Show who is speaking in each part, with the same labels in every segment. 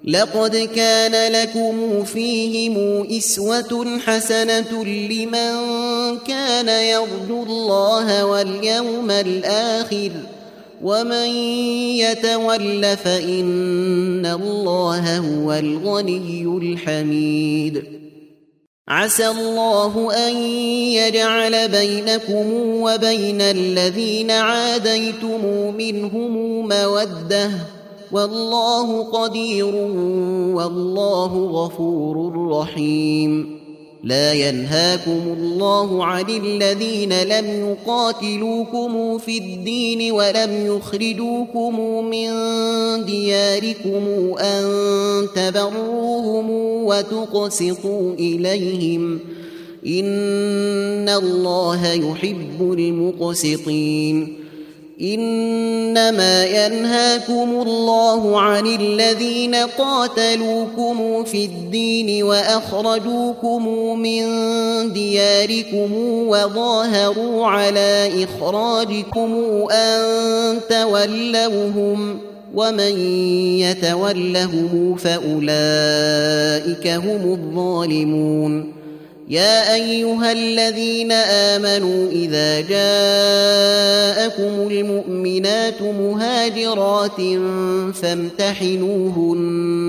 Speaker 1: لقد كان لكم فيهم أسوة حسنة لمن كان يرجو الله واليوم الآخر ومن يتول فإن الله هو الغني الحميد. عسى الله أن يجعل بينكم وبين الذين عاديتم منهم مودة والله قدير والله غفور رحيم. لا ينهاكم الله عن الذين لم يقاتلوكم في الدين ولم يخرجوكم من دياركم أن تبروهم وتقسطوا إليهم إن الله يحب المقسطين. إنما ينهاكم الله عن الذين قاتلوكم في الدين وأخرجوكم من دياركم وظاهروا على إخراجكم أن تولوهم ومن يتولهم فأولئك هم الظالمون. يا أيها الذين آمنوا إذا جاءكم المؤمنات مهاجرات فامتحنوهن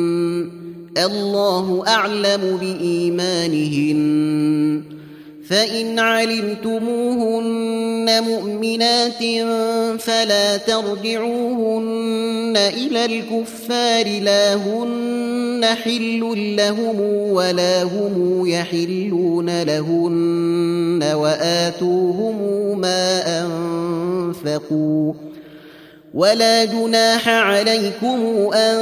Speaker 1: الله أعلم بإيمانهن فإن علمتموهن مؤمنات فلا ترجعوهن إلى الكفار لا هن حل لهم ولا هم يحلون لهن وآتوهم ما أنفقوا ولا جناح عليكم أن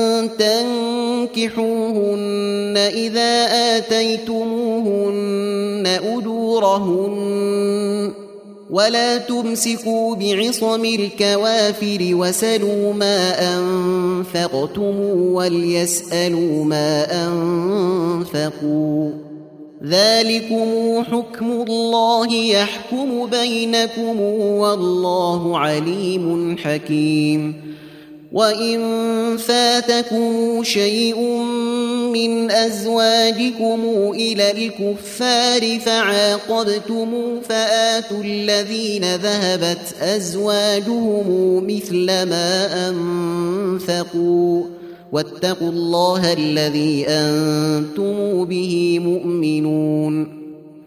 Speaker 1: تنكحوهن إذا آتيتموهن أجورهن ولا تمسكوا بعصم الكوافر وسلوا ما أنفقتم وليسألوا ما أنفقوا ذلكم حكم الله يحكم بينكم والله عليم حكيم. وإن فاتكم شيء من أزواجكم إلى الكفار فعاقبتم فآتوا الذين ذهبت أزواجهم مثل ما أنفقوا واتقوا الله الذي أنتم به مؤمنون.